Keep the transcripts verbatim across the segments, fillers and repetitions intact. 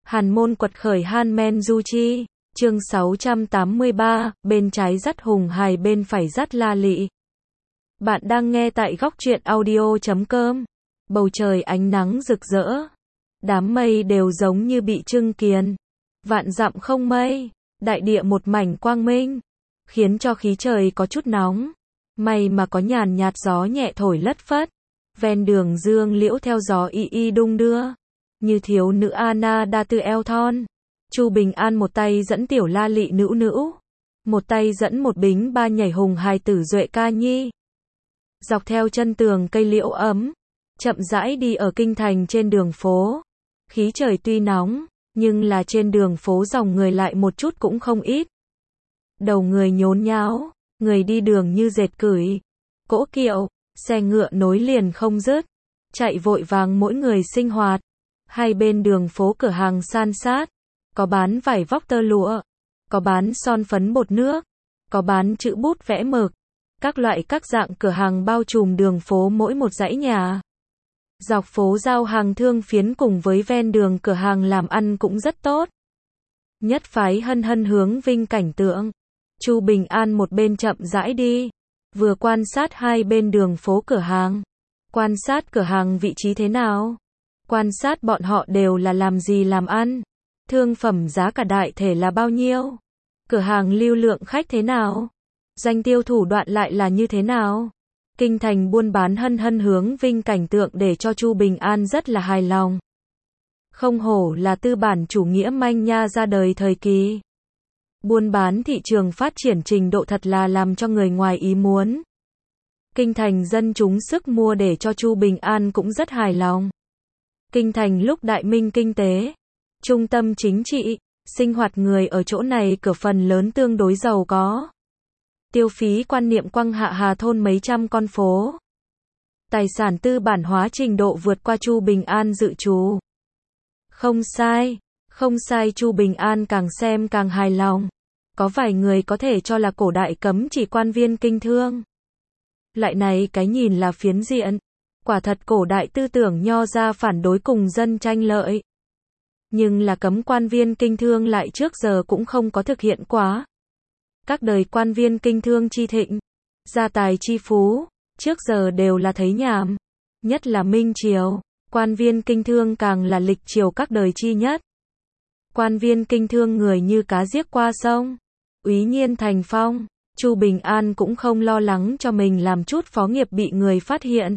Hàn môn quật khởi Han Men Du Chi, chương sáu trăm tám mươi ba, bên trái dắt Hùng Hài bên phải dắt La Lị. Bạn đang nghe tại góc truyện audio chấm com. Bầu trời ánh nắng rực rỡ. Đám mây đều giống như bị trưng kiền. Vạn dặm không mây, đại địa một mảnh quang minh, khiến cho khí trời có chút nóng. May mà có nhàn nhạt gió nhẹ thổi lất phất. Ven đường dương liễu theo gió y y đung đưa. Như thiếu nữ Anna đa tư eo thon. Chu Bình An một tay dẫn tiểu La Lị nữu nữu, một tay dẫn một bính ba nhảy Hùng Hài tử duệ ca nhi. Dọc theo chân tường cây liễu ấm, chậm rãi đi ở kinh thành trên đường phố. Khí trời tuy nóng, nhưng là trên đường phố dòng người lại một chút cũng không ít. Đầu người nhốn nháo, người đi đường như dệt cửi. Cỗ kiệu, xe ngựa nối liền không dứt, chạy vội vàng mỗi người sinh hoạt. Hai bên đường phố cửa hàng san sát, có bán vải vóc tơ lụa, có bán son phấn bột nước, có bán chữ bút vẽ mực, các loại các dạng cửa hàng bao trùm đường phố mỗi một dãy nhà. Dọc phố giao hàng thương phiến cùng với ven đường cửa hàng làm ăn cũng rất tốt. Nhất phái hân hân hướng vinh cảnh tượng. Chu Bình An một bên chậm rãi đi, vừa quan sát hai bên đường phố cửa hàng. Quan sát cửa hàng vị trí thế nào? Quan sát bọn họ đều là làm gì làm ăn? Thương phẩm giá cả đại thể là bao nhiêu? Cửa hàng lưu lượng khách thế nào? Doanh tiêu thủ đoạn lại là như thế nào? Kinh thành buôn bán hân hân hướng vinh cảnh tượng để cho Chu Bình An rất là hài lòng. Không hổ là tư bản chủ nghĩa manh nha ra đời thời kỳ. Buôn bán thị trường phát triển trình độ thật là làm cho người ngoài ý muốn. Kinh thành dân chúng sức mua để cho Chu Bình An cũng rất hài lòng. Kinh thành lúc đại minh kinh tế, trung tâm chính trị, sinh hoạt người ở chỗ này cửa phần lớn tương đối giàu có. Tiêu phí quan niệm quăng hạ hà thôn mấy trăm con phố. Tài sản tư bản hóa trình độ vượt qua Chu Bình An dự trù. Không sai, không sai Chu Bình An càng xem càng hài lòng. Có vài người có thể cho là cổ đại cấm chỉ quan viên kinh thương. Lại này cái nhìn là phiến diện. Quả thật cổ đại tư tưởng nho ra phản đối cùng dân tranh lợi. Nhưng là cấm quan viên kinh thương lại trước giờ cũng không có thực hiện quá. Các đời quan viên kinh thương chi thịnh, gia tài chi phú, trước giờ đều là thấy nhảm. Nhất là Minh Triều, quan viên kinh thương càng là lịch triều các đời chi nhất. Quan viên kinh thương người như cá giết qua sông, úy nhiên thành phong. Chu Bình An cũng không lo lắng cho mình làm chút phó nghiệp bị người phát hiện,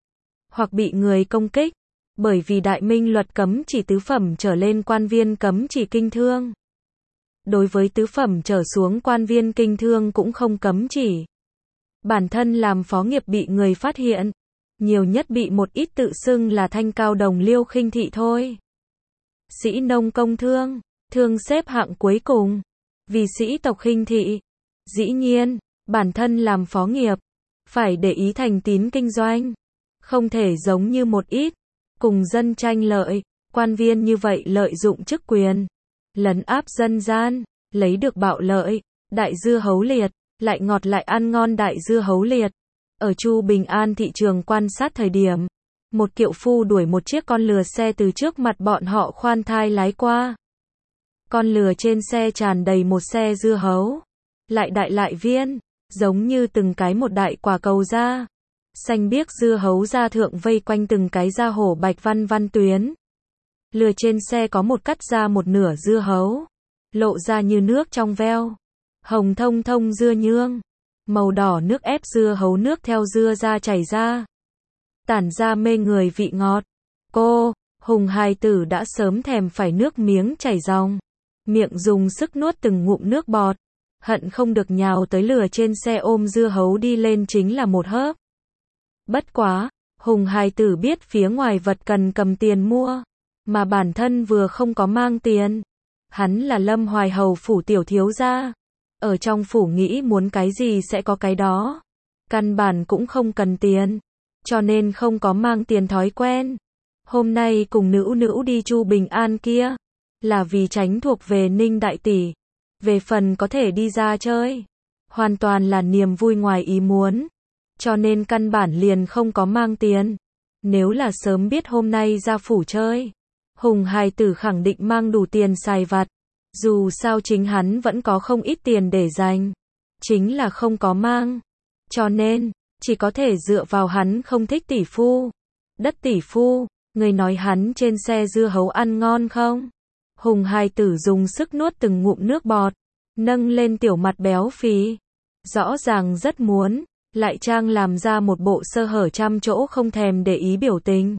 hoặc bị người công kích, bởi vì đại minh luật cấm chỉ tứ phẩm trở lên quan viên cấm chỉ kinh thương. Đối với tứ phẩm trở xuống quan viên kinh thương cũng không cấm chỉ. Bản thân làm phó nghiệp bị người phát hiện, nhiều nhất bị một ít tự xưng là thanh cao đồng liêu khinh thị thôi. Sĩ nông công thương, thương xếp hạng cuối cùng, vì sĩ tộc khinh thị. Dĩ nhiên, bản thân làm phó nghiệp, phải để ý thành tín kinh doanh. Không thể giống như một ít, cùng dân tranh lợi, quan viên như vậy lợi dụng chức quyền, lấn áp dân gian, lấy được bạo lợi, đại dưa hấu liệt, lại ngọt lại ăn ngon đại dưa hấu liệt. Ở Chu Bình An thị trường quan sát thời điểm, một kiệu phu đuổi một chiếc con lừa xe từ trước mặt bọn họ khoan thai lái qua. Con lừa trên xe tràn đầy một xe dưa hấu, lại đại lại viên, giống như từng cái một đại quả cầu da. Xanh biếc dưa hấu da thượng vây quanh từng cái da hổ bạch văn văn tuyến. Lừa trên xe có một cắt ra một nửa dưa hấu, lộ ra như nước trong veo. Hồng thông thông dưa nhương, màu đỏ nước ép dưa hấu nước theo dưa da chảy ra, tản ra mê người vị ngọt. Cô, Hùng Hài tử đã sớm thèm phải nước miếng chảy ròng, miệng dùng sức nuốt từng ngụm nước bọt, hận không được nhào tới lừa trên xe ôm dưa hấu đi lên chính là một hớp. Bất quá, Hùng Hài tử biết phía ngoài vật cần cầm tiền mua, mà bản thân vừa không có mang tiền. Hắn là Lâm Hoài Hầu phủ tiểu thiếu gia, ở trong phủ nghĩ muốn cái gì sẽ có cái đó, căn bản cũng không cần tiền, cho nên không có mang tiền thói quen. Hôm nay cùng nữu nữu đi Chu Bình An kia, là vì tránh thuộc về Ninh đại tỷ. Về phần có thể đi ra chơi, hoàn toàn là niềm vui ngoài ý muốn, cho nên căn bản liền không có mang tiền. Nếu là sớm biết hôm nay ra phủ chơi, Hùng hài tử khẳng định mang đủ tiền xài vặt. Dù sao chính hắn vẫn có không ít tiền để dành. Chính là không có mang. Cho nên, chỉ có thể dựa vào hắn không thích tỷ phu. Đất tỷ phu, người nói hắn trên xe dưa hấu ăn ngon không? Hùng hài tử dùng sức nuốt từng ngụm nước bọt, nâng lên tiểu mặt béo phì. Rõ ràng rất muốn, lại trang làm ra một bộ sơ hở trăm chỗ không thèm để ý biểu tình.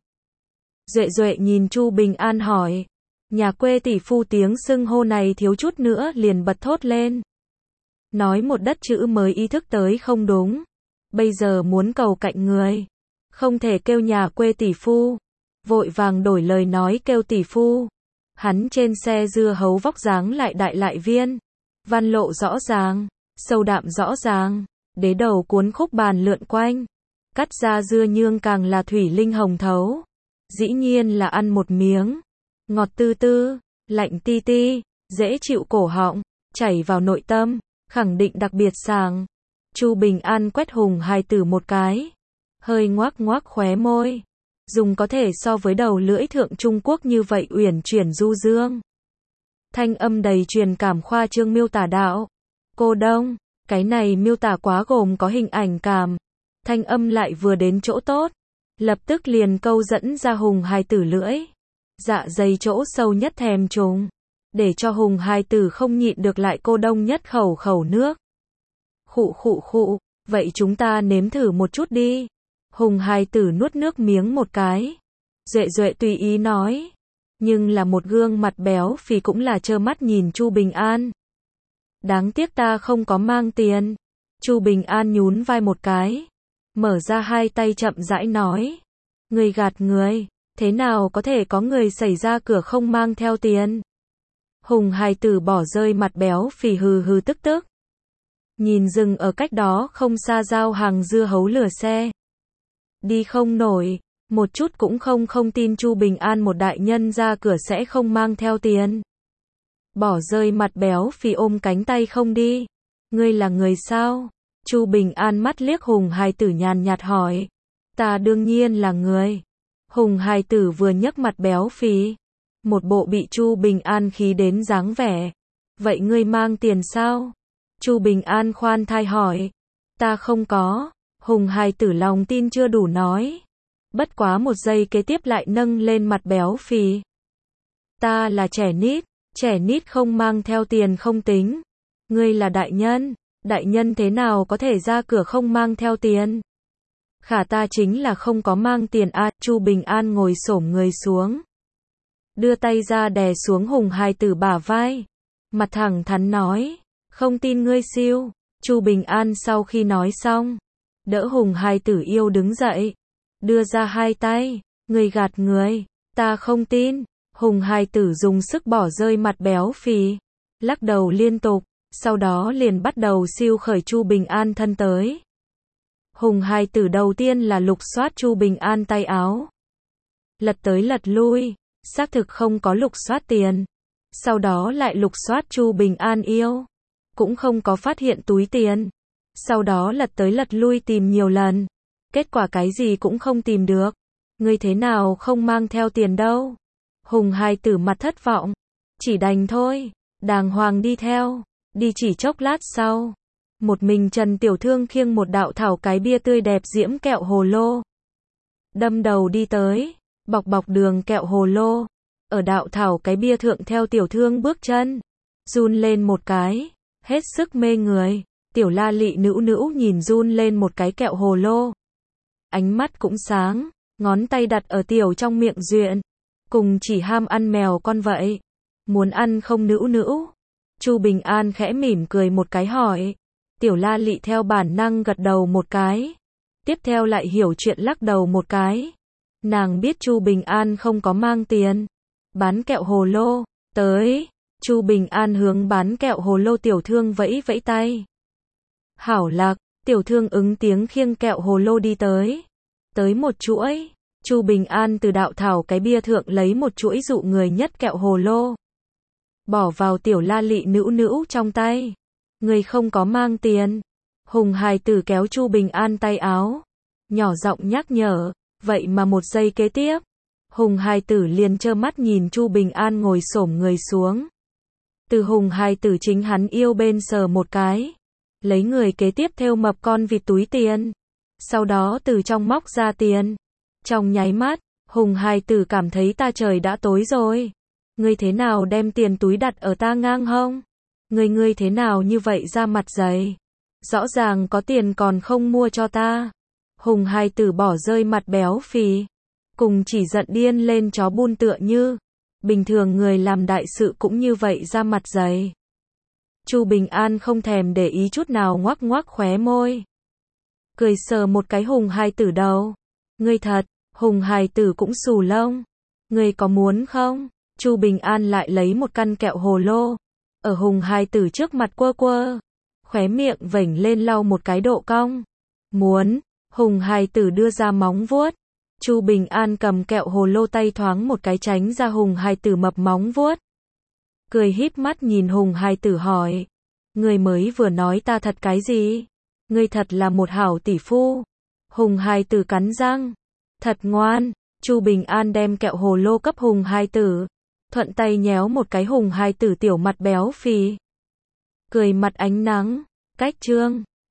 Duệ Duệ nhìn Chu Bình An hỏi, nhà quê tỷ phu tiếng xưng hô này thiếu chút nữa liền bật thốt lên. Nói một đất chữ mới ý thức tới không đúng. Bây giờ muốn cầu cạnh người, không thể kêu nhà quê tỷ phu. Vội vàng đổi lời nói kêu tỷ phu. Hắn trên xe dưa hấu vóc dáng lại đại lại viên. Văn lộ rõ ràng, sâu đạm rõ ràng. Đế đầu cuốn khúc bàn lượn quanh. Cắt ra dưa nhương càng là thủy linh hồng thấu. Dĩ nhiên là ăn một miếng. Ngọt tư tư, lạnh ti ti, dễ chịu cổ họng, chảy vào nội tâm, khẳng định đặc biệt sảng. Chu Bình An quét Hùng hài tử một cái. Hơi ngoác ngoác khóe môi. Dùng có thể so với đầu lưỡi thượng Trung Quốc như vậy uyển chuyển du dương. Thanh âm đầy truyền cảm khoa trương miêu tả đạo. Cô Đông, cái này miêu tả quá gồm có hình ảnh cảm. Thanh âm lại vừa đến chỗ tốt. Lập tức liền câu dẫn ra Hùng hài tử lưỡi. Dạ dày chỗ sâu nhất thèm trùng. Để cho Hùng hài tử không nhịn được lại cô Đông nhất khẩu khẩu nước. Khụ khụ khụ, vậy chúng ta nếm thử một chút đi. Hùng hài tử nuốt nước miếng một cái. Duệ Duệ tùy ý nói. Nhưng là một gương mặt béo phì cũng là trơ mắt nhìn Chu Bình An. Đáng tiếc ta không có mang tiền. Chu Bình An nhún vai một cái. Mở ra hai tay chậm rãi nói. Người gạt người, thế nào có thể có người xảy ra cửa không mang theo tiền. Hùng hài tử bỏ rơi mặt béo phì hừ hừ tức tức. Nhìn dừng ở cách đó không xa giao hàng dưa hấu lửa xe. Đi không nổi, một chút cũng không không tin Chu Bình An một đại nhân ra cửa sẽ không mang theo tiền. Bỏ rơi mặt béo phì ôm cánh tay không đi. Ngươi là người sao? Chu Bình An mắt liếc Hùng hài tử nhàn nhạt hỏi. Ta đương nhiên là người. Hùng hài tử vừa nhấc mặt béo phì. Một bộ bị Chu Bình An khí đến dáng vẻ. Vậy ngươi mang tiền sao? Chu Bình An khoan thai hỏi. Ta không có. Hùng hài tử lòng tin chưa đủ nói. Bất quá một giây kế tiếp lại nâng lên mặt béo phì. Ta là trẻ nít. Trẻ nít không mang theo tiền không tính. Ngươi là đại nhân. Đại nhân thế nào có thể ra cửa không mang theo tiền? Khả ta chính là không có mang tiền à. Chu Bình An ngồi xổm người xuống. Đưa tay ra đè xuống Hùng hài tử bả vai. Mặt thẳng thắn nói. Không tin ngươi siêu. Chu Bình An sau khi nói xong. Đỡ Hùng hài tử yêu đứng dậy. Đưa ra hai tay. Người gạt người. Ta không tin. Hùng hài tử dùng sức bỏ rơi mặt béo phì. Lắc đầu liên tục. Sau đó liền bắt đầu siêu khởi Chu Bình An thân tới. Hùng hài tử đầu tiên là lục soát Chu Bình An tay áo. Lật tới lật lui. Xác thực không có lục soát tiền. Sau đó lại lục soát Chu Bình An yêu. Cũng không có phát hiện túi tiền. Sau đó lật tới lật lui tìm nhiều lần. Kết quả cái gì cũng không tìm được. Ngươi thế nào không mang theo tiền đâu? Hùng hài tử mặt thất vọng. Chỉ đành thôi. Đàng hoàng đi theo. Đi chỉ chốc lát sau. Một mình Trần Tiểu Thương khiêng một đạo thảo cái bia tươi đẹp diễm kẹo hồ lô. Đâm đầu đi tới. Bọc bọc đường kẹo hồ lô. Ở đạo thảo cái bia thượng theo Tiểu Thương bước chân. Run lên một cái. Hết sức mê người. Tiểu La Lị nữu nữu nhìn run lên một cái kẹo hồ lô. Ánh mắt cũng sáng. Ngón tay đặt ở tiểu trong miệng duyện. Cùng chỉ ham ăn mèo con vậy. Muốn ăn không nữu nữu? Chu Bình An khẽ mỉm cười một cái hỏi. Tiểu La Lị theo bản năng gật đầu một cái. Tiếp theo lại hiểu chuyện lắc đầu một cái. Nàng biết Chu Bình An không có mang tiền. Bán kẹo hồ lô. Tới. Chu Bình An hướng bán kẹo hồ lô Tiểu Thương vẫy vẫy tay. Hảo lạc. Tiểu Thương ứng tiếng khiêng kẹo hồ lô đi tới. Tới một chuỗi. Chu Bình An từ đạo thảo cái bia thượng lấy một chuỗi dụ người nhất kẹo hồ lô. Bỏ vào Tiểu La Lị nữu nữu trong tay. Người không có mang tiền. Hùng hài tử kéo Chu Bình An tay áo. Nhỏ giọng nhắc nhở. Vậy mà một giây kế tiếp. Hùng hài tử liền trơ mắt nhìn Chu Bình An ngồi xổm người xuống. Từ Hùng hài tử chính hắn yêu bên sờ một cái. Lấy người kế tiếp thêu mập con vịt túi tiền. Sau đó từ trong móc ra tiền. Trong nháy mắt, Hùng hài tử cảm thấy ta trời đã tối rồi. Ngươi thế nào đem tiền túi đặt ở ta ngang hông? Ngươi ngươi thế nào như vậy ra mặt dày? Rõ ràng có tiền còn không mua cho ta. Hùng hài tử bỏ rơi mặt béo phì. Cùng chỉ giận điên lên chó bun tựa như. Bình thường người làm đại sự cũng như vậy ra mặt dày. Chu Bình An không thèm để ý chút nào ngoắc ngoắc khóe môi. Cười sờ một cái Hùng hài tử đầu. Ngươi thật, Hùng hài tử cũng xù lông. Ngươi có muốn không? Chu Bình An lại lấy một căn kẹo hồ lô. Ở Hùng hài tử trước mặt quơ quơ. Khóe miệng vểnh lên lau một cái độ cong. Muốn, Hùng hài tử đưa ra móng vuốt. Chu Bình An cầm kẹo hồ lô tay thoáng một cái tránh ra Hùng hài tử mập móng vuốt. Cười híp mắt nhìn Hùng hài tử hỏi. Ngươi mới vừa nói ta thật cái gì? Ngươi thật là một hảo tỷ phu. Hùng hài tử cắn răng. Thật ngoan. Chu Bình An đem kẹo hồ lô cấp Hùng hài tử. Thuận tay nhéo một cái Hùng hài tử tiểu mặt béo phì. Cười mặt ánh nắng. Cách chương.